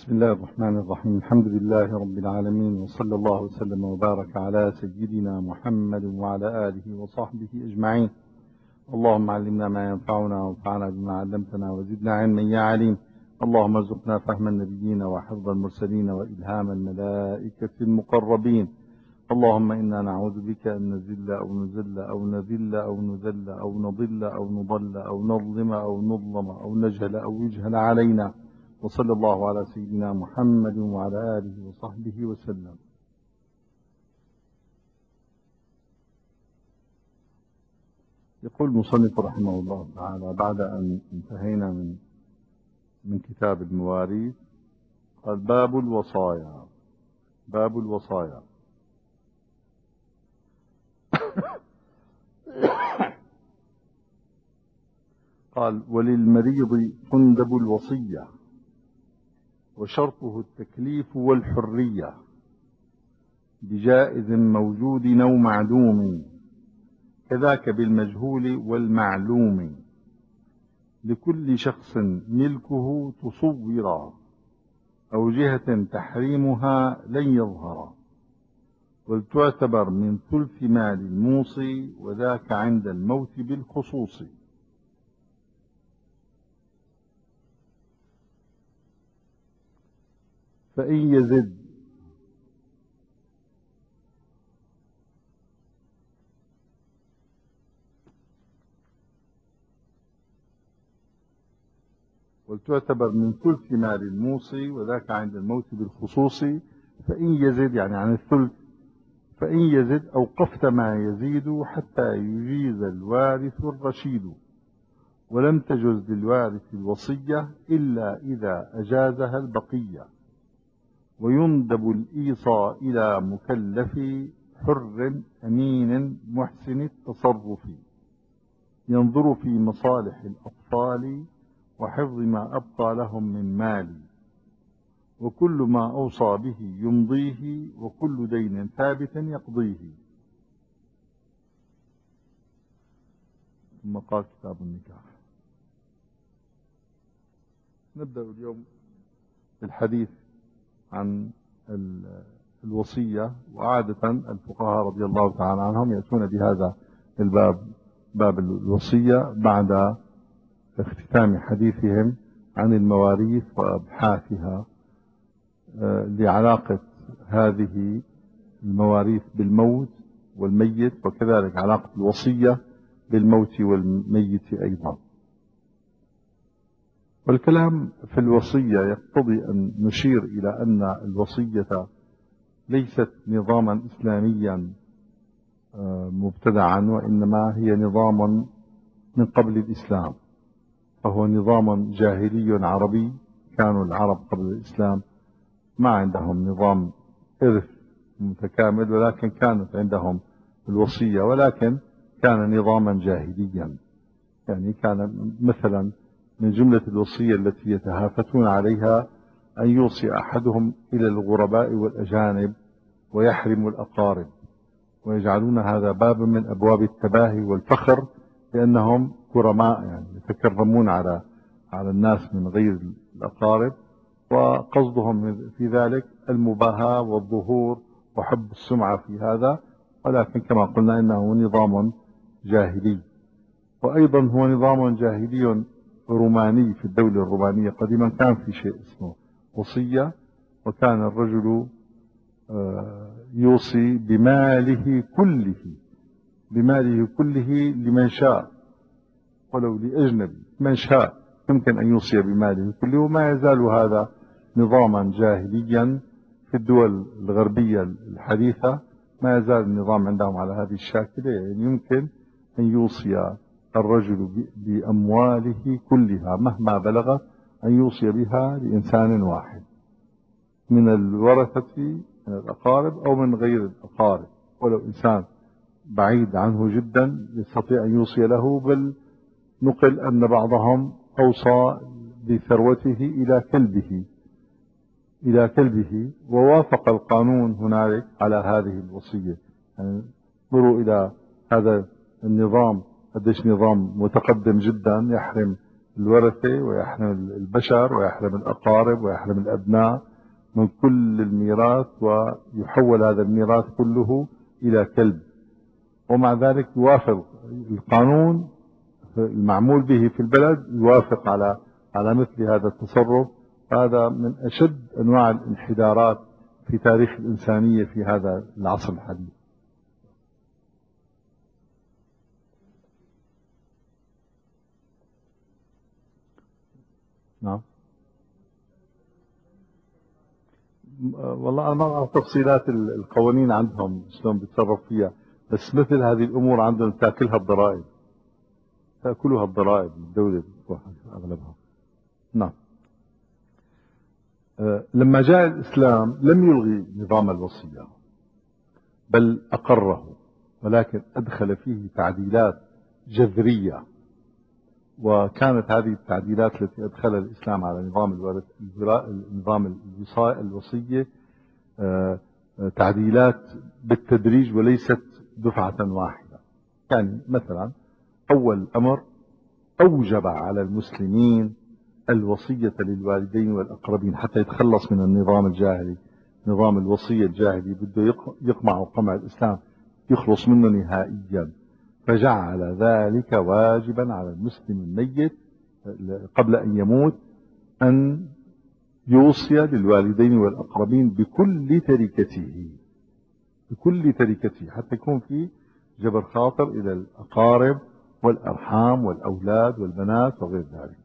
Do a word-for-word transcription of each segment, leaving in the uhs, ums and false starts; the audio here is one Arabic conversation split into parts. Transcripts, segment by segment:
بسم الله الرحمن الرحيم. الحمد لله رب العالمين، وصلى الله وسلم وبارك على سيدنا محمد وعلى آله وصحبه أجمعين. اللهم علمنا ما ينفعنا وانفعنا بما علمتنا وزدنا علما يا عليم. اللهم ارزقنا فهم النبيين وحفظ المرسلين وإلهام الملائكة المقربين. اللهم إنا نعوذ بك أن نزل أو نزل أو نذل أو نذل أو نضل أو نضل أو نظلم أو نظلم أو نجهل أو يجهل علينا. وصلى الله على سيدنا محمد وعلى آله وصحبه وسلم. يقول المصنف رحمه الله تعالى بعد أن انتهينا من من كتاب المواريث، قال باب الوصايا. باب الوصايا قال: وللمريض تندب الوصية، وشرطه التكليف والحرية بجائز موجود أو معدوم، كذاك بالمجهول والمعلوم. لكل شخص ملكه تصورا، أو جهة تحريمها لن يظهر، ولتعتبر من ثلث مال الموصي، وذاك عند الموت بالخصوص. فإن يزد ولتعتبر من ثلث مال الموصي، وذاك عند الموت بالخصوص. فإن يزد يعني عن الثلث. فإن يزد أوقفت ما يزيد حتى يجيز الوارث الرشيد، ولم تجز للوارث الوصية إلا إذا أجازها البقية. ويندب الإيصاء إلى مكلف حر أمين محسن التصرف، ينظر في مصالح الأطفال وحفظ ما أبقى لهم من مال، وكل ما أوصى به يمضيه، وكل دين ثابت يقضيه. ثم قال كتاب النكاح. نبدأ اليوم بالحديث عن الوصية. وعادة الفقهاء رضي الله تعالى عنهم يأتون بهذا الباب، باب الوصية، بعد اختتام حديثهم عن المواريث وأبحاثها، لعلاقة هذه المواريث بالموت والميت، وكذلك علاقة الوصية بالموت والميت أيضا. والكلام في الوصية يقتضي أن نشير إلى أن الوصية ليست نظاما إسلاميا مبتدعا، وإنما هي نظام من قبل الإسلام، فهو نظام جاهلي عربي. كانوا العرب قبل الإسلام ما عندهم نظام إرث متكامل، ولكن كانت عندهم الوصية، ولكن كان نظاما جاهليا. يعني كان مثلا من جملة الوصية التي يتهافتون عليها أن يوصي أحدهم إلى الغرباء والأجانب ويحرم الأقارب، ويجعلون هذا بابا من أبواب التباهي والفخر، لأنهم كرماء، يعني يتكرمون على على الناس من غير الأقارب، وقصدهم في ذلك المباهاة والظهور وحب السمعة في هذا. ولكن كما قلنا إنه نظام جاهلي. وأيضا هو نظام جاهلي روماني. في الدولة الرومانية قديما كان في شيء اسمه وصية، وكان الرجل يوصي بماله كله بماله كله لمن شاء، ولو لأجنبي من شاء يمكن أن يوصي بماله كله. وما يزال هذا نظاما جاهليا في الدول الغربية الحديثة. ما يزال النظام عندهم على هذه الشاكلة، يعني يمكن أن يوصي الرجل بأمواله كلها مهما بلغت، أن يوصي بها لإنسان واحد من الورثة، من الأقارب أو من غير الأقارب، ولو إنسان بعيد عنه جدا يستطيع أن يوصي له. بل نقل أن بعضهم أوصى بثروته إلى كلبه إلى كلبه ووافق القانون هنالك على هذه الوصية. يعني انظروا إلى هذا النظام، قديش نظام متقدم جدا يحرم الورثة ويحرم البشر ويحرم الأقارب ويحرم الأبناء من كل الميراث، ويحول هذا الميراث كله إلى كلب. ومع ذلك يوافق القانون المعمول به في البلد، يوافق على على مثل هذا التصرف. هذا من أشد أنواع الانحدارات في تاريخ الإنسانية في هذا العصر الحديث. نعم. والله أنا ما أعرف تفصيلات القوانين عندهم شلون بيتصرف فيها، بس مثل هذه الأمور عندهم تاكلها الضرائب، تأكلها الضرائب الدولة أغلبها. نعم. أه لما جاء الإسلام لم يلغي نظام الوصية، بل أقره، ولكن أدخل فيه تعديلات جذرية. وكانت هذه التعديلات التي أدخلها الإسلام على نظام الورث نظام الوصية أه تعديلات بالتدريج وليست دفعة واحدة. يعني مثلا أول أمر أوجب على المسلمين الوصية للوالدين والأقربين حتى يتخلص من النظام الجاهلي. نظام الوصية الجاهلي بده يقمع وقمع الإسلام، يخلص منه نهائيا، فجعل ذلك واجبا على المسلم الميت قبل أن يموت أن يوصي للوالدين والأقربين بكل تركته، بكل تركته، حتى يكون في جبر خاطر إلى الأقارب والأرحام والأولاد والبنات وغير ذلك.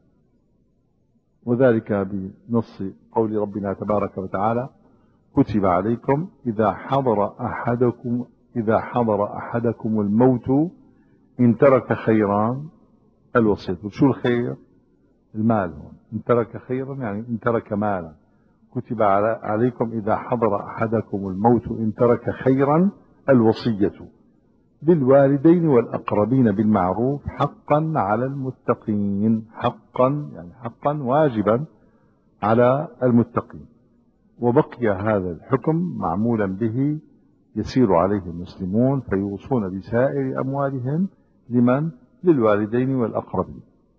وذلك بنص قول ربنا تبارك وتعالى: كتب عليكم إذا حضر أحدكم إذا حضر أحدكم الموت إن ترك خيرا الوصية. شو الخير؟ المال. هون إن ترك خيرا يعني إن ترك مالا. كتب عليكم إذا حضر أحدكم الموت إن ترك خيرا الوصية للوالدين والأقربين بالمعروف حقا على المتقين. حقا يعني حقا واجبا على المتقين. وبقي هذا الحكم معمولا به يسير عليه المسلمون، فيوصون بسائر أموالهم لمن؟ للوالدين والأقربين.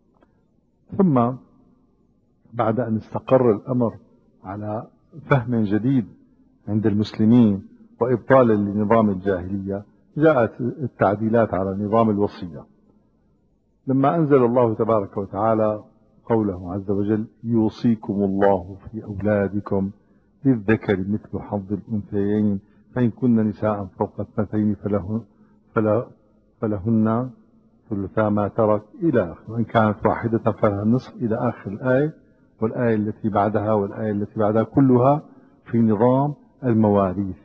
ثم بعد أن استقر الأمر على فهم جديد عند المسلمين وإبطالا لنظام الجاهلية، جاءت التعديلات على نظام الوصية. لما أنزل الله تبارك وتعالى قوله عز وجل: يوصيكم الله في أولادكم للذكر مثل حظ الأنثيين فإن كن نساء فوق اثنتين فلهن, فله فلهن ثلثا ما ترك إلى آخر، وإن كانت واحدة فلها النصف إلى آخر الآية. والآية التي بعدها والآية التي بعدها كلها في نظام المواريث.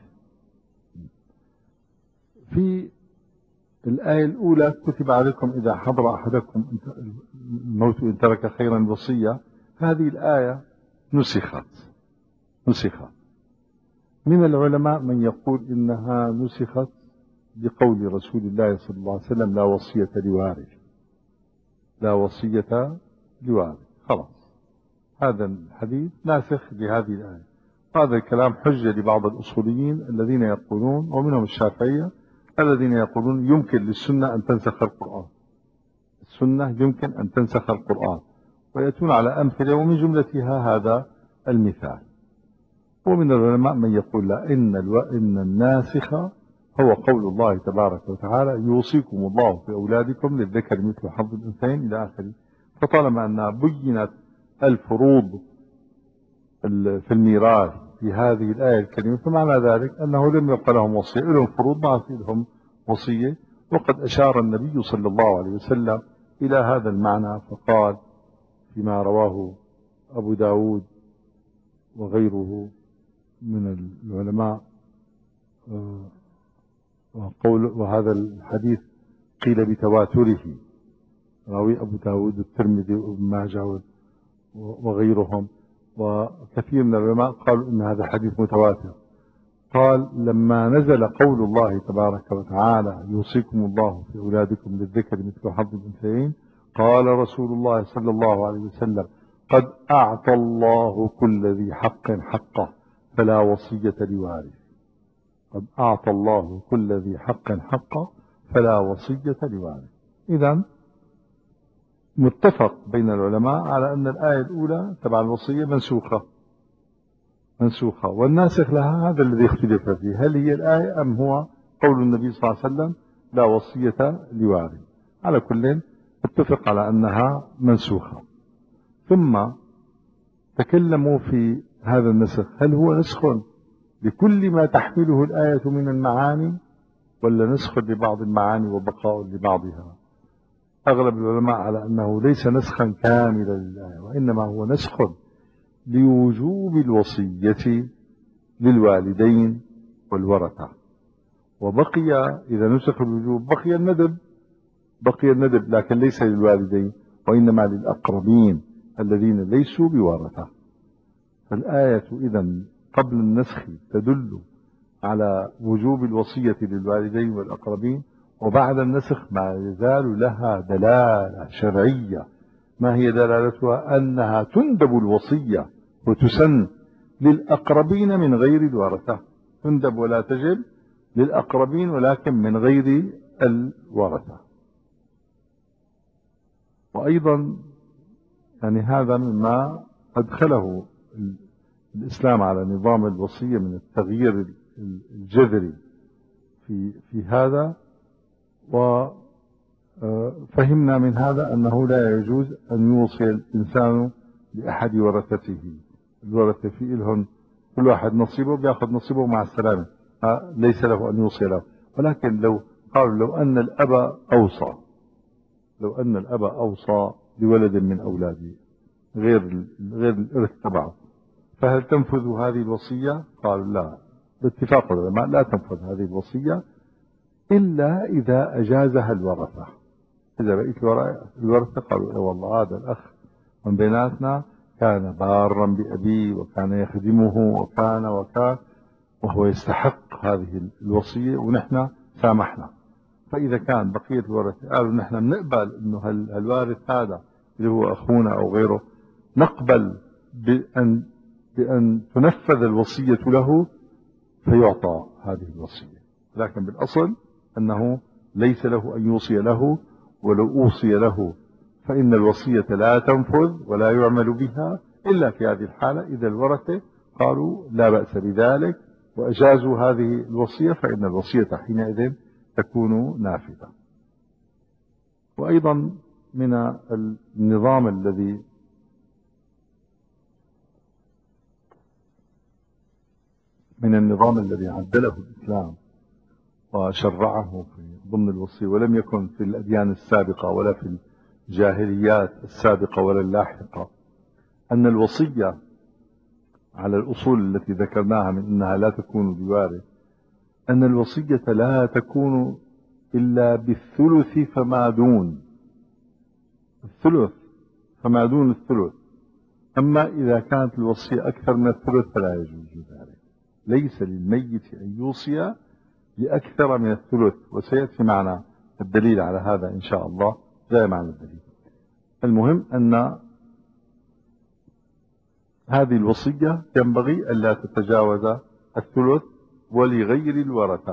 في الآية الأولى: كتب عليكم إذا حضر أحدكم الموت إن ترك خيرا الوصية، هذه الآية نسخت نسخت من العلماء من يقول إنها نسخت بقول رسول الله صلى الله عليه وسلم: لا وصية لوارث، لا وصية لوارث. خلاص هذا الحديث ناسخ لهذه الآية. هذا الكلام حجة لبعض الأصوليين الذين يقولون، ومنهم الشافعية، الذين يقولون يمكن للسنة أن تنسخ القرآن. السنة يمكن أن تنسخ القرآن، ويأتون على أمثلة ومن جملتها هذا المثال. ومن العلماء من يقول لا، إن, الو... إن الناسخ هو قول الله تبارك وتعالى: يوصيكم الله في أولادكم للذكر مثل حظ الأنثيين إلى آخره. فطالما أنها بينت الفروض في الميراث في هذه الآية الكريمة، فمعنى ذلك أنه لم يبقى لهم وصية، لهم فروض ما في لهم وصية. وقد أشار النبي صلى الله عليه وسلم إلى هذا المعنى، فقال فيما رواه أبو داود وغيره من العلماء: وقول وهذا الحديث قيل بتواتره، راوي أبو داود والترمذي وابن ماجه وغيرهم، وكثير من العلماء قالوا إن هذا الحديث متواتر. قال: لما نزل قول الله تبارك وتعالى: يوصيكم الله في أولادكم للذكر مثل حظ الأنثيين، قال رسول الله صلى الله عليه وسلم: قد أعطى الله كل ذي حق حقه فلا وصية لوارث. قد أعطى الله كل ذي حق حقه فلا وصية لوارث. إذن متفق بين العلماء على أن الآية الأولى تبع الوصية منسوخة منسوخة والناسخ لها هذا الذي اختلف فيه، هل هي الآية أم هو قول النبي صلى الله عليه وسلم لا وصية لوارث. على كل اتفق على أنها منسوخة. ثم تكلموا في هذا النسخ، هل هو نسخ لكل ما تحمله الآية من المعاني ولا نسخ لبعض المعاني وبقاء لبعضها؟ أغلب العلماء على أنه ليس نسخا كاملا للآية، وإنما هو نسخ لوجوب الوصية للوالدين والورثة، وبقي إذا نسخ الوجوب بقي الندب بقي الندب لكن ليس للوالدين وإنما للأقربين الذين ليسوا بورثة. فالآية إذن قبل النسخ تدل على وجوب الوصية للوالدين والأقربين، وبعد النسخ ما يزال لها دلالة شرعية. ما هي دلالتها؟ أنها تندب الوصية وتسن للأقربين من غير الورثة، تندب ولا تجب للأقربين ولكن من غير الورثة. وأيضا يعني هذا مما أدخله الإسلام على نظام الوصية من التغيير الجذري في في هذا. وفهمنا من هذا أنه لا يجوز أن يوصي الإنسان لأحد ورثته، الورثة في إلهم كل واحد نصيبه بياخذ نصيبه مع السلامة، ليس له أن يوصي له. ولكن لو قالوا لو أن الأب أوصى لو أن الأب أوصى لولد من أولاده غير غير الإرث تبعه، فهل تنفذ هذه الوصية؟ قالوا لا، باتفاق العلماء لا تنفذ هذه الوصية إلا إذا أجازها الورثة. إذا بقيت الورثة قالوا إيه والله هذا الأخ من بيناتنا كان بارا بأبيه وكان يخدمه وكان وكان وهو يستحق هذه الوصية ونحن سامحنا. فإذا كان بقية الورثة قالوا نحن بنقبل إنه الوارث هذا اللي هو أخونا أو غيره نقبل بأن بأن تنفذ الوصية له فيعطى هذه الوصية، لكن بالأصل أنه ليس له أن يوصي له، ولو أوصي له فإن الوصية لا تنفذ ولا يعمل بها إلا في هذه الحالة إذا الورثة قالوا لا بأس بذلك وأجازوا هذه الوصية، فإن الوصية حينئذ تكون نافذة. وأيضا من النظام الذي من النظام الذي عدله الإسلام وشرعه في ضمن الوصية، ولم يكن في الأديان السابقة ولا في الجاهليات السابقة ولا اللاحقة، أن الوصية على الأصول التي ذكرناها من أنها لا تكون بوارث، أن الوصية لا تكون إلا بالثلث فما دون الثلث فما دون الثلث. أما إذا كانت الوصية أكثر من الثلث فلا يجوز ذلك. ليس للميت أن يوصي بأكثر من الثلث، وسيأتي معنا الدليل على هذا إن شاء الله، جاء معنا الدليل. المهم أن هذه الوصية ينبغي ألا تتجاوز الثلث ولغير الورثة.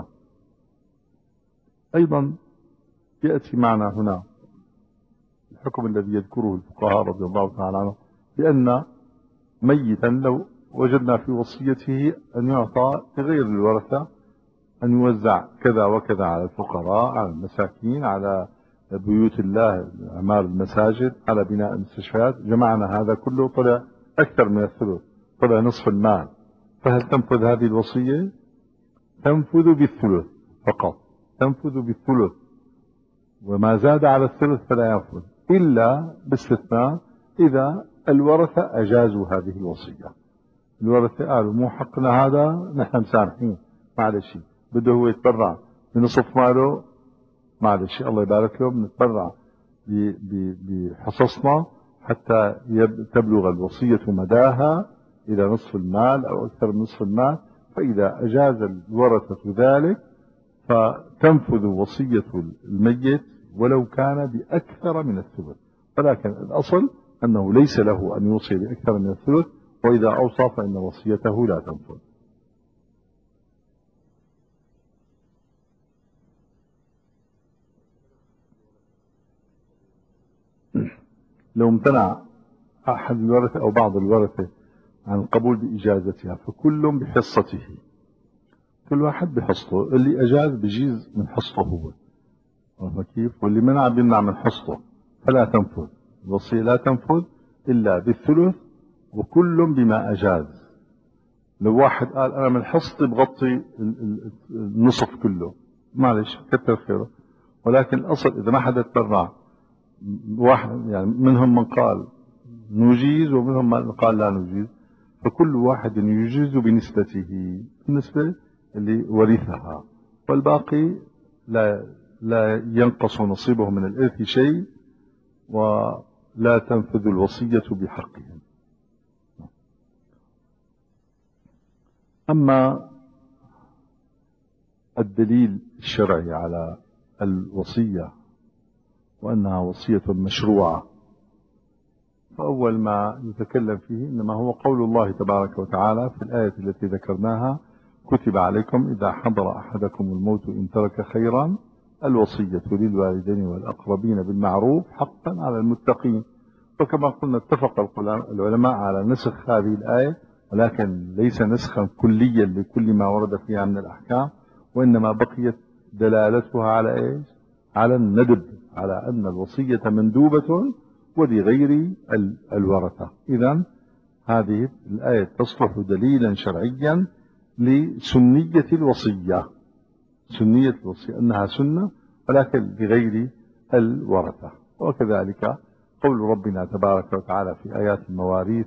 أيضا يأتي معنا هنا الحكم الذي يذكره الفقهاء رضي الله تعالى عنه، بأن ميتا لو وجدنا في وصيته أن يعطى لغير الورثة، أن يوزع كذا وكذا على الفقراء، على المساكين، على بيوت الله، أعمال المساجد، على بناء المستشفيات، جمعنا هذا كله طلع أكثر من الثلث، طلع نصف المال. فهل تنفذ هذه الوصية؟ تنفذ بالثلث فقط، تنفذ بالثلث، وما زاد على الثلث فلا ينفذ إلا باستثناء إذا الورثة أجازوا هذه الوصية. الورثة قالوا مو حقنا هذا، نحن مسامحين، معلش بده هو يتبرع بنصف ماله، معلش الله يبارك له، بنتبرع بحصصنا حتى تبلغ الوصية مداها إلى نصف المال أو أكثر من نصف المال. فإذا أجاز الورثة ذلك فتنفذ وصية الميت ولو كان بأكثر من الثلث، ولكن الأصل أنه ليس له أن يوصي بأكثر من الثلث، وإذا أوصى فإن وصيته لا تنفذ. لو امتنع أحد الورثة أو بعض الورثة عن القبول بإجازتها فكل بحصته، كل واحد بحصته، اللي أجاز بجيز من حصته هو، عرفت كيف؟ واللي منع بيمنع من حصته، فلا تنفذ الوصية، لا تنفذ إلا بالثلث وكل بما أجاز. لو واحد قال أنا من حصتي بغطي النصف كله، معلش كتر خيره، ولكن الأصل إذا ما حدا تبرع، واحد يعني منهم من قال نجيز ومنهم من قال لا نجيز، فكل واحد يجيز بنسبته، بالنسبة اللي ورثها، والباقي لا لا ينقص نصيبه من الإرث شيء، ولا تنفذ الوصية بحقهم. أما الدليل الشرعي على الوصية وأنها وصية مشروعة، فأول ما يتكلم فيه إنما هو قول الله تبارك وتعالى في الآية التي ذكرناها: كتب عليكم إذا حضر أحدكم الموت إن ترك خيرا الوصية للوالدين والأقربين بالمعروف حقا على المتقين. وكما قلنا اتفق العلماء على نسخ هذه الآية، ولكن ليس نسخا كليا لكل ما ورد فيها من الأحكام، وإنما بقيت دلالتها على إيش؟ على الندب، على أن الوصية مندوبة ولغير الورثة. إذن هذه الآية تصلح دليلا شرعيا لسنية الوصية، سنية الوصية أنها سنة ولكن لغير الورثة. وكذلك قول ربنا تبارك وتعالى في آيات المواريث: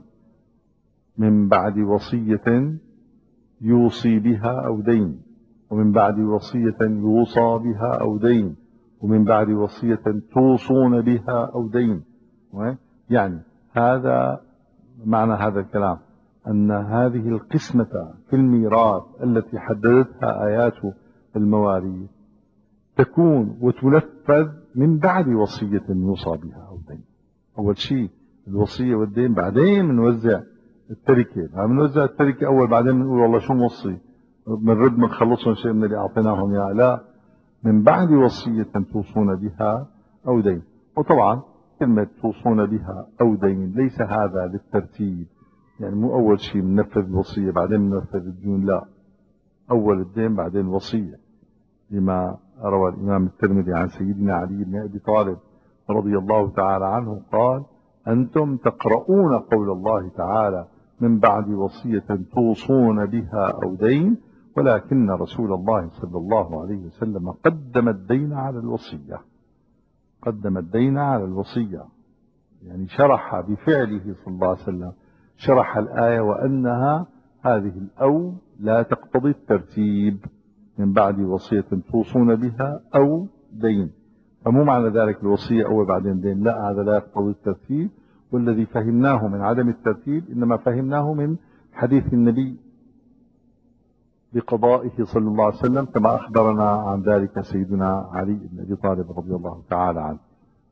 من بعد وصية يوصي بها أو دين، ومن بعد وصية يوصى بها أو دين، ومن بعد وصية توصون بها أو دين. يعني هذا معنى هذا الكلام، أن هذه القسمة في الميراث التي حددتها آيات المواريث تكون وتنفذ من بعد وصية يوصى بها أو دين. أول شيء الوصية والدين، بعدين بنوزع التركة، بنوزع التركة أول، بعدين بنقول والله شو موصي، بنرد بنخلصهم شيء من اللي أعطيناهم إياه، لا، من بعد وصية توصون بها أو دين. وطبعا كلمة توصون بها أو دين ليس هذا للترتيب، يعني مو أول شيء بننفذ الوصية بعدين بننفذ الدين، لا، أول الدين بعدين الوصية، لما روى الإمام الترمذي عن سيدنا علي بن أبي طالب رضي الله تعالى عنه قال: أنتم تقرؤون قول الله تعالى: من بعد وصية توصون بها أو دين، ولكن رسول الله صلى الله عليه وسلم قدم الدين على الوصية، قدم الدين على الوصية، يعني شرح بفعله صلى الله عليه وسلم، شرح الآية وأنها هذه الأو لا تقتضي الترتيب، من بعد وصية توصون بها أو دين، فمو معنى ذلك الوصية أول بعدين دين، لا، هذا لا يقتضي الترتيب. والذي فهمناه من عدم الترتيب إنما فهمناه من حديث النبي بقضائه صلى الله عليه وسلم، كما أخبرنا عن ذلك سيدنا علي بن أبي طالب رضي الله تعالى عنه.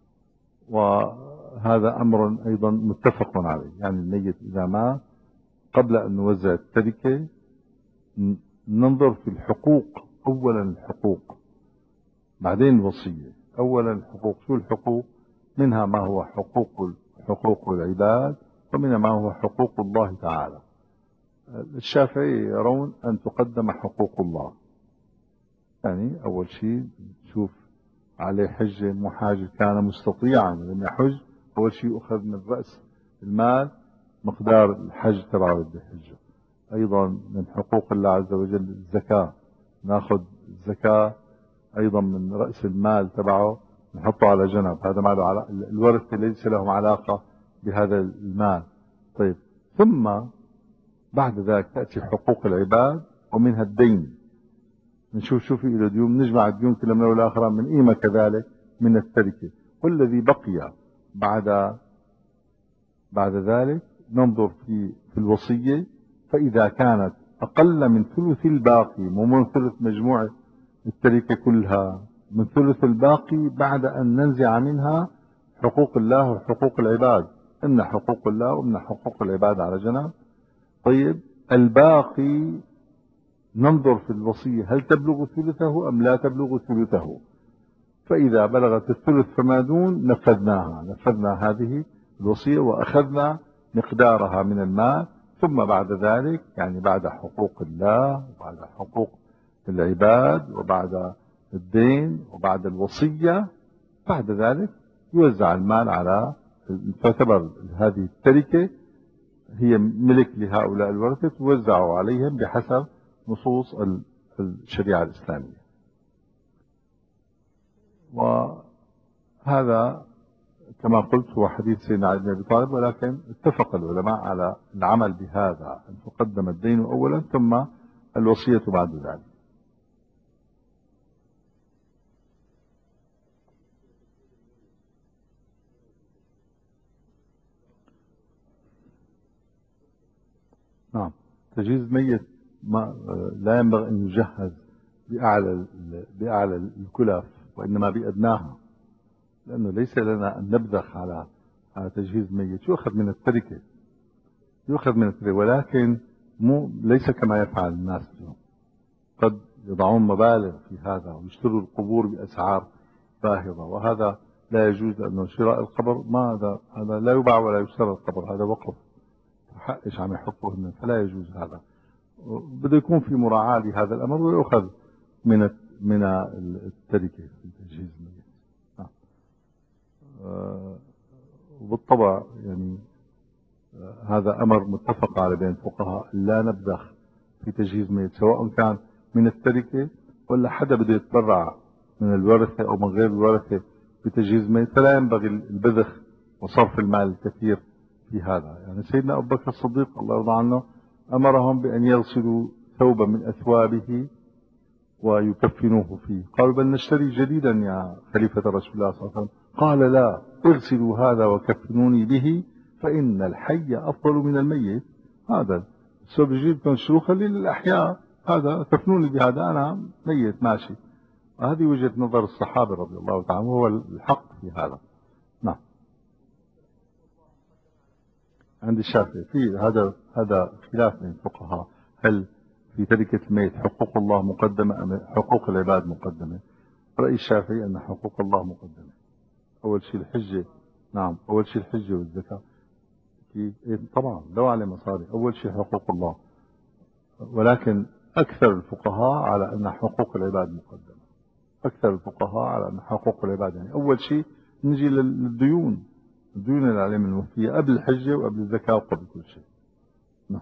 وهذا أمر أيضا متفق عليه، يعني الميت إذا مات قبل أن نوزع التركة ننظر في الحقوق، أولا الحقوق بعدين الوصية. أولا الحقوق، شو الحقوق؟ منها ما هو حقوق حقوق العباد، ومنها ما هو حقوق الله تعالى. الشافعي يرون أن تقدم حقوق الله، يعني أول شيء نشوف عليه حجة مو حاجة، كان مستطيعا لم يحج، أول شيء أخذ من رأس المال مقدار الحج تبعه بده يحجه. أيضا من حقوق الله عز وجل الزكاة، ناخذ الزكاة أيضا من رأس المال تبعه نحطه على جنب، هذا ما له علاقة، الورثة ليس لهم علاقة بهذا المال. طيب، ثم بعد ذلك تأتي حقوق العباد، ومنها الدين، نشوف شو في له ديون، نجمع الديون كلها من والآخرة من قيمة كذلك من التركة، والذي بقي بعد بعد ذلك ننظر في في الوصية، فإذا كانت أقل من ثلث الباقي، مو من ثلث مجموعة التركة كلها، من ثلث الباقي بعد أن ننزع منها حقوق الله وحقوق العباد، إن حقوق الله وإن حقوق العباد على جنب. طيب، الباقي ننظر في الوصية هل تبلغ ثلثه أم لا تبلغ ثلثه، فإذا بلغت الثلث فما دون نفذناها، نفذنا هذه الوصية وأخذنا مقدارها من المال، ثم بعد ذلك يعني بعد حقوق الله وبعد حقوق العباد وبعد الدين وبعد الوصية، بعد ذلك يوزع المال على، تعتبر هذه التركة هي ملك لهؤلاء الورثة، توزع عليهم بحسب نصوص الشريعة الإسلامية. وهذا كما قلت هو حديث سيدنا علي بن أبي طالب، ولكن اتفق العلماء على العمل بهذا، أن تقدم الدين أولا ثم الوصية بعد ذلك. نعم، تجهيز الميت ما لا ينبغي أن يجهز بأعلى بأعلى الكلف، وإنما بأدناها، لأنه ليس لنا أن نبذخ على على تجهيز الميت. يؤخذ من التركة، يؤخذ من التركة، ولكن مو ليس كما يفعل الناس اليوم. قد يضعون مبالغ في هذا ويشتروا القبور بأسعار باهظة، وهذا لا يجوز، لأنه شراء القبر ما هذا هذا لا يباع ولا يشترى القبر، هذا وقف حقش عم يحطوه، فلا يجوز هذا. بده يكون في مراعاة لهذا الأمر، ويؤخذ من من التركة في تجهيز الميت. وبالطبع يعني هذا أمر متفق عليه بين الفقهاء، لا نبذخ في تجهيز الميت، سواء كان من التركة ولا حدا بده يتبرع من الورثة أو من غير الورثة بتجهيز الميت، فلا ينبغي البذخ وصرف المال الكثير في هذا. يعني سيدنا أبو بكر الصديق الله يرضى عنه أمرهم بأن يغسلوا ثوبا من أثوابه ويكفنوه فيه، قالوا بل نشتري جديدا يا خليفة رسول الله صلى الله عليه وسلم، قال لا، اغسلوا هذا وكفنوني به فإن الحي أفضل من الميت. هذا الثوب الجديد تنشروه خليه للأحياء، هذا كفنوني بهذا، أنا ميت ماشي. هذه وجهة نظر الصحابة رضي الله تعالى، وهو الحق في هذا. نعم، عند الشافعي في هذا هذا خلاف بين الفقهاء، هل في تركة الميت حقوق الله مقدمة أم حقوق العباد مقدمة؟ رأي الشافعي أن حقوق الله مقدمة. أول شيء الحجة، نعم أول شيء الحجة والزكاة، إيه طبعا لو على مصاري أول شيء حقوق الله، ولكن أكثر الفقهاء على أن حقوق العباد مقدمة. أكثر الفقهاء على أن حقوق العباد، يعني أول شيء نجي للديون، الديون العلم الموفية قبل الحجة وقبل الزكاة وقبل كل شيء. نعم.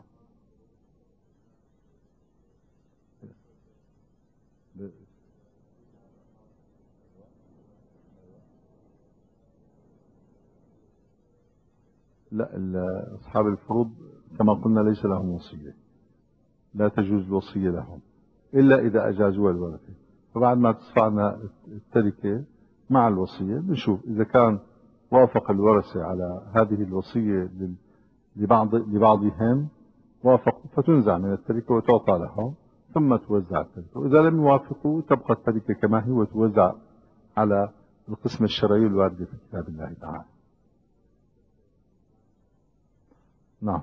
لا، أصحاب الفروض كما قلنا ليس لهم وصية، لا تجوز الوصية لهم إلا إذا أجازوا الورثة. فبعد ما تصفعنا التركة مع الوصية بنشوف إذا كان وافق الورثة على هذه الوصية لبعض لبعضهم، وافقوا فتنزع من التركة وتعطى لهم ثم توزع التركة، وإذا لم يوافقوا تبقى التركة كما هي وتوزع على القسم الشرعي الوارد في كتاب الله تعالى. نعم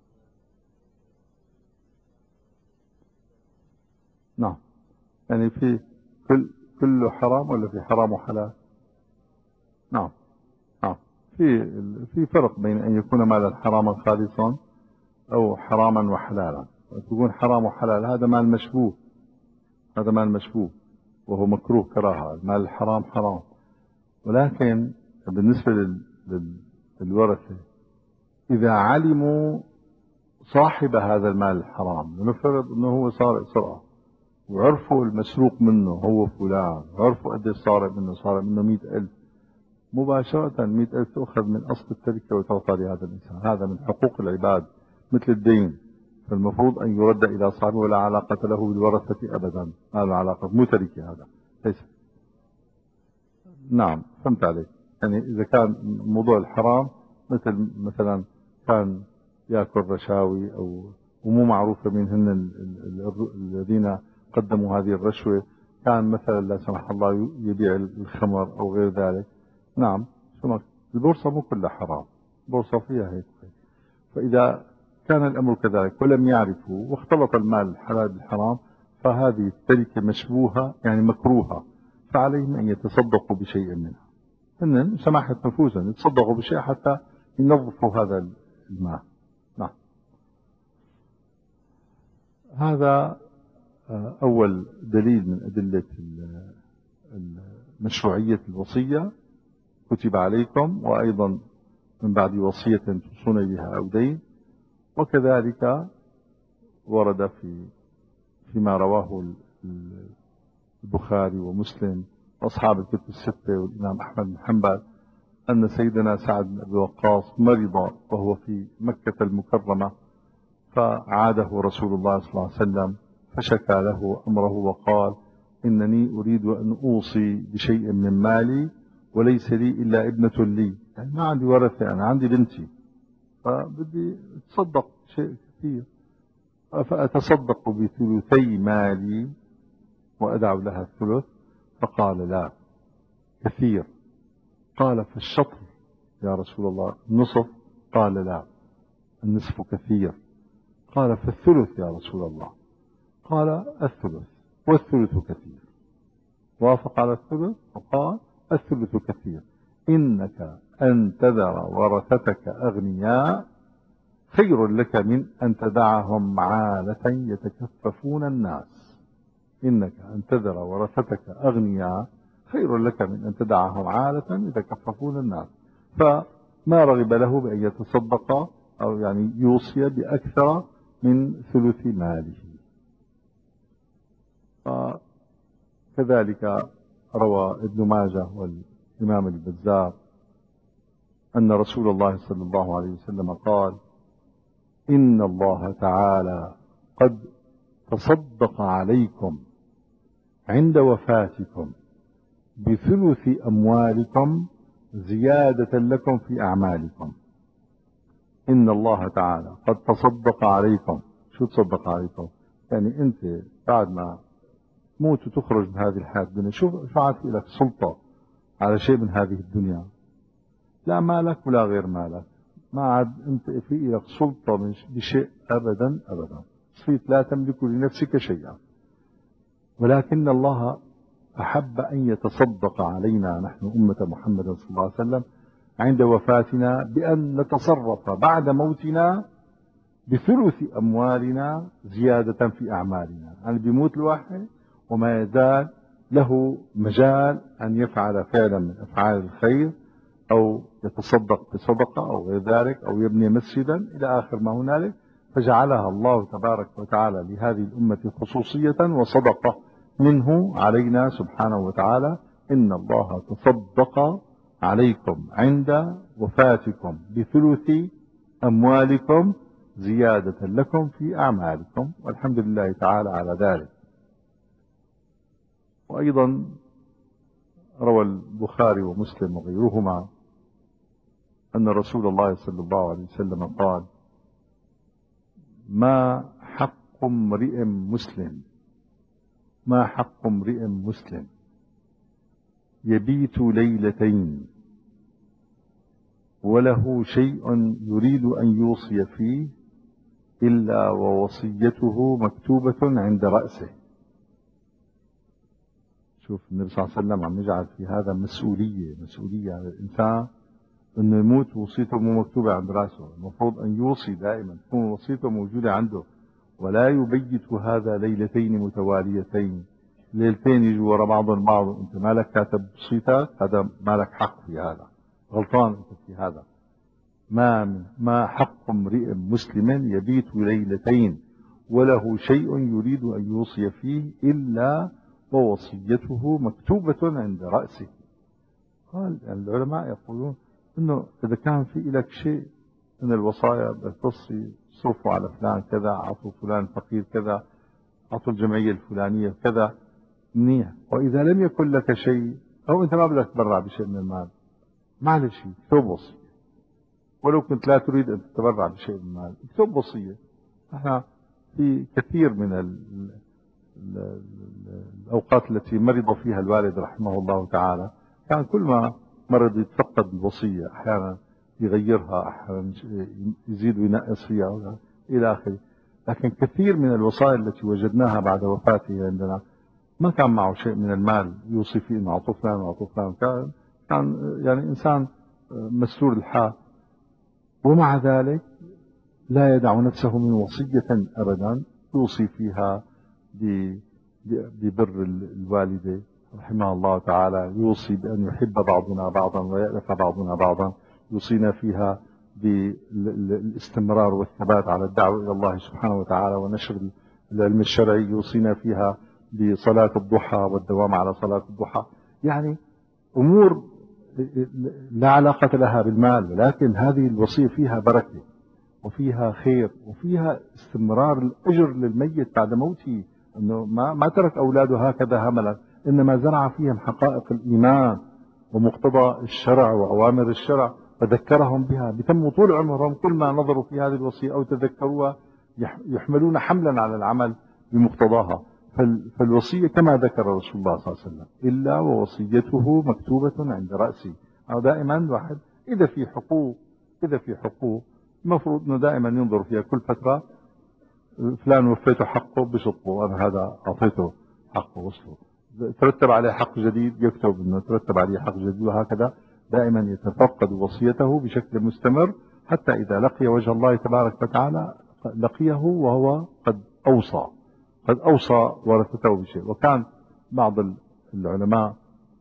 نعم، يعني في كل كله حرام ولا في حرام وحلال؟ نعم نعم، في في فرق بين أن يكون مالا حراما خالصا أو حراما وحلالا. تكون حرام وحلال هذا مال مشبوه، هذا مال مشبوه وهو مكروه كراهة، المال الحرام حرام. ولكن بالنسبة لل... لل... للورثة إذا علموا صاحب هذا المال الحرام، لنفترض أنه هو سارق سرقة وعرفوا المسروق منه هو فلان، وعرفوا قد صار منه، صار منه مئة ألف، مباشرة مئة ألف تؤخذ من أصل التركة وتعطى لهذا الإنسان. هذا من حقوق العباد مثل الدين، فالمفروض أن يرد إلى صاحبه ولا علاقة له بالورثة أبدا. هذا علاقة مو تركة، هذا ليس. نعم فهمت عليك. يعني إذا كان موضوع الحرام مثل مثلا كان يأكل رشاوي أو ومو معروفة مين هن الذين قدموا هذه الرشوة، كان مثلا لا سمح الله يبيع الخمر أو غير ذلك، نعم شو البورصة مو كلها حرام، البورصة فيها هيك. فإذا كان الأمر كذلك ولم يعرفوا واختلط المال الحلال بالحرام، فهذه التركة مشبوهة يعني مكروهة، فعليهم أن يتصدقوا بشيء منها. إن سماحة نفوسا يتصدقوا بشيء حتى ينظفوا هذا الماء. نعم. هذا أول دليل من أدلة مشروعية الوصية، كتب عليكم، وأيضا من بعد وصية توصون بها أو دين. وكذلك ورد في فيما رواه البخاري ومسلم وأصحاب الكتب الستة والإمام أحمد بن حنبل أن سيدنا سعد بن أبي وقاص مرض وهو في مكة المكرمة، فعاده رسول الله صلى الله عليه وسلم فشكى له أمره وقال: إنني أريد أن أوصي بشيء من مالي وليس لي إلا ابنة لي، يعني ما عندي ورثة، أنا عندي بنتي، فبدي أتصدق شيء كثير، فأتصدق بثلثي مالي وأدع لها الثلث. فقال: لا، كثير. قال: فالشطر يا رسول الله، نصف؟ قال: لا، النصف كثير. قال: فالثلث يا رسول الله؟ قال: الثلث، والثلث كثير. وافق على الثلث وقال: الثلث كثير. إنك أن تذر ورثتك أغنياء خير لك من أن تدعهم عالة يتكففون الناس. إنك أن تذر ورثتك أغنياء خير لك من أن تدعهم عالة يتكففون الناس. فما رغب له بأن يتصدق أو يعني يوصي بأكثر من ثلث ماله. كذلك روى ابن ماجه والإمام البزار أن رسول الله صلى الله عليه وسلم قال: إن الله تعالى قد تصدق عليكم عند وفاتكم بثلث أموالكم زيادة لكم في أعمالكم. إن الله تعالى قد تصدق عليكم. شو تصدق عليكم؟ يعني أنت بعد ما تموت وتخرج من هذه الحياة الدنيا، شو شو عاد في لك سلطة على شيء من هذه الدنيا؟ لا مالك ولا غير مالك، ما عاد أنت في لك سلطة بشيء أبدا أبدا، صرت لا تملك لنفسك شيئا. ولكن الله أحب أن يتصدق علينا نحن أمة محمد صلى الله عليه وسلم عند وفاتنا بأن نتصرف بعد موتنا بثلث أموالنا زيادة في أعمالنا. يعني بيموت الواحد وما يزال له مجال أن يفعل فعلا من أفعال الخير، أو يتصدق بصدقة أو غير ذلك، أو يبني مسجدا إلى آخر ما هنالك. فجعلها الله تبارك وتعالى لهذه الأمة خصوصية وصدقة منه علينا سبحانه وتعالى. إن الله تصدق عليكم عند وفاتكم بثلث أموالكم زيادة لكم في أعمالكم، والحمد لله تعالى على ذلك. وأيضا روى البخاري ومسلم وغيرهما أن رسول الله صلى الله عليه وسلم قال: ما حق امرئ مسلم ما حق امرئ مسلم يبيت ليلتين وله شيء يريد أن يوصي فيه إلا ووصيته مكتوبة عند رأسه. شوف النبي صلى الله عليه وسلم عم يجعل في هذا مسؤولية مسؤولية على الإنسان أنه يموت وصيته مو مكتوبة عند رأسه. المفروض أن يوصي دائما، تكون وصيته موجودة عنده، ولا يبيت هذا ليلتين متواليتين، ليلتين يجوا وراء بعضهم البعض وانت مالك كاتب وصيتك، هذا مالك حق في هذا، غلطان انت في هذا. ما ما حق امرئ مسلم يبيت ليلتين وله شيء يريد أن يوصي فيه إلا ووصيته مكتوبة عند رأسه. قال العلماء يقولون انه اذا كان في لك شيء من الوصايا بتصي صرفوا على فلان كذا، اعطوا فلان فقير كذا، اعطوا الجمعية الفلانية كذا، منيح. واذا لم يكن لك شيء او انت ما بدك تتبرع بشيء من المال، معلش اكتب وصية، ولو كنت لا تريد ان تتبرع بشيء من المال اكتب وصية. احنا في كثير من ال ال ال الاوقات التي مرض فيها الوالد رحمه الله تعالى كان كل ما مرض يتفقد الوصية، أحيانا يغيرها، أحيانا يزيد وينقص فيها إلى آخره. لكن كثير من الوصايا التي وجدناها بعد وفاته عندنا ما كان معه شيء من المال يوصي فيه إنه أعطوا فلان وأعطوا فلان، كان كان يعني إنسان مسرور الحال. ومع ذلك لا يدع نفسه من وصية أبدا يوصي فيها ببر الوالدة رحمه الله تعالى، يوصي بأن يحب بعضنا بعضا ويألف بعضنا بعضا، يوصينا فيها بالاستمرار والثبات على الدعوة إلى الله سبحانه وتعالى ونشر العلم الشرعي، يوصينا فيها بصلاة الضحى والدوام على صلاة الضحى. يعني أمور لا علاقة لها بالمال، ولكن هذه الوصية فيها بركة وفيها خير وفيها استمرار الأجر للميت بعد موته، أنه ما, ما ترك أولاده هكذا هملا، إنما زرع فيهم حقائق الإيمان ومقتضى الشرع وأوامر الشرع فذكرهم بها، بتموا طول عمرهم كل ما نظروا في هذه الوصية أو تذكروها يحملون حملا على العمل بمقتضاها. فالوصية كما ذكر رسول الله صلى الله عليه وسلم إلا ووصيته مكتوبة عند رأسي. أو دائما الواحد إذا في حقوق إذا في حقوق المفروض أنه دائما ينظر فيها كل فترة، فلان وفيته حقه بشطه، أنا هذا أعطيته حقه وصله، ترتب عليه حق جديد يكتب أنه ترتب عليه حق جديد، وهكذا دائما يتفقد وصيته بشكل مستمر حتى إذا لقي وجه الله تبارك وتعالى لقيه وهو قد أوصى قد أوصى ورثته بشيء. وكان بعض العلماء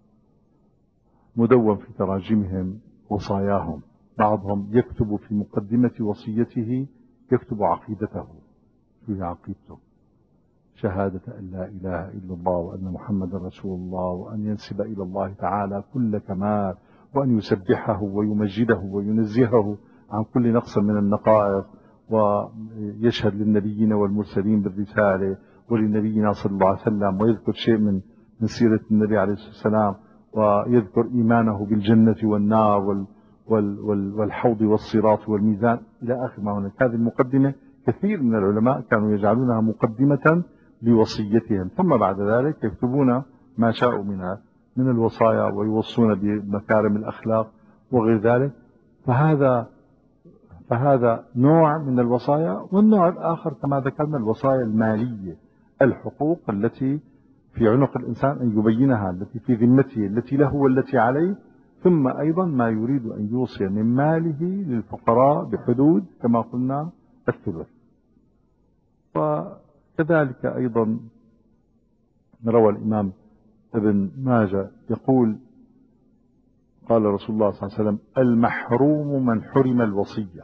مدون في تراجمهم وصاياهم، بعضهم يكتب في مقدمة وصيته يكتب عقيدته، في عقيدته شهادة أن لا إله إلا الله وأن محمد رسول الله، وأن ينسب إلى الله تعالى كل كمال، وأن يسبحه ويمجده وينزهه عن كل نقص من النقائص، ويشهد للنبيين والمرسلين بالرسالة ولنبينا صلى الله عليه وسلم، ويذكر شيء من من سيرة النبي عليه الصلاة والسلام، ويذكر إيمانه بالجنة والنار وال وال وال والحوض والصراط والميزان إلى آخر ما هناك. هذه المقدمة كثير من العلماء كانوا يجعلونها مقدمة لوصيتهم، ثم بعد ذلك يكتبون ما شاءوا منها من الوصايا ويوصون بمكارم الأخلاق وغير ذلك. فهذا فهذا نوع من الوصايا. والنوع الآخر كما ذكرنا الوصايا المالية، الحقوق التي في عنق الإنسان أن يبينها، التي في ذمته، التي له والتي عليه، ثم أيضا ما يريد أن يوصي من ماله للفقراء بحدود كما قلنا الثلث. وكذلك أيضا روى الإمام ابن ماجه يقول قال رسول الله صلى الله عليه وسلم المحروم من حرم الوصية،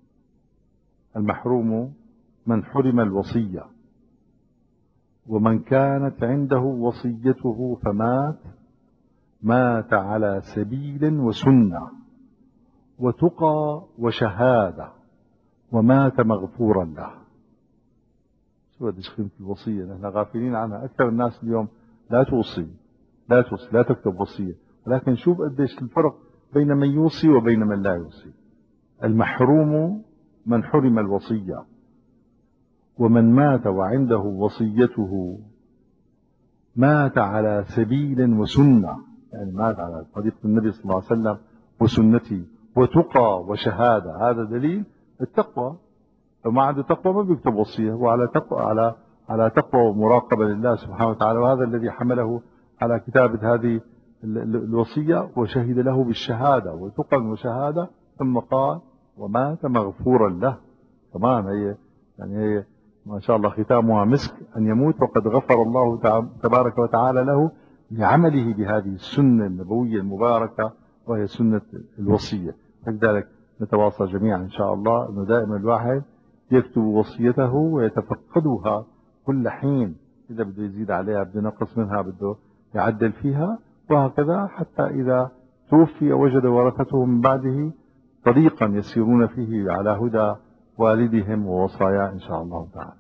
المحروم من حرم الوصية، ومن كانت عنده وصيته فمات مات على سبيل وسنة وتقى وشهادة ومات مغفورا له. شو بديش قيمة الوصية؟ نحن غافلين عنها. أكثر الناس اليوم لا توصي لا توصي لا تكتب وصية، ولكن شوف قديش الفرق بين من يوصي وبين من لا يوصي. المحروم من حرم الوصية، ومن مات وعنده وصيته مات على سبيل وسنة، يعني مات على طريق النبي صلى الله عليه وسلم وسنته، وتقى وشهادة. هذا دليل التقوى. لو ما عنده تقوى ما بيكتب وصية، هو على تقوى على على تقوى ومراقبة لله سبحانه وتعالى، وهذا الذي حمله على كتابة هذه الوصية. وشهد له بالشهادة وتقى وشهادة، ثم قال ومات مغفورا له. كمان هي يعني هي ما شاء الله ختامها مسك، أن يموت وقد غفر الله تبارك وتعالى له لعمله بهذه السنة النبوية المباركة وهي سنة الوصية. لذلك نتواصى جميعا إن شاء الله أنه دائما الواحد يكتب وصيته ويتفقدها كل حين، إذا بده يزيد عليها بده ينقص منها بده يعدل فيها، وهكذا حتى إذا توفي وجد ورثته من بعده طريقا يسيرون فيه على هدى والدهم ووصاياه إن شاء الله تعالى.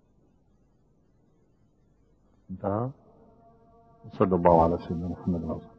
انتهى. صلى الله على سيدنا محمد وعلى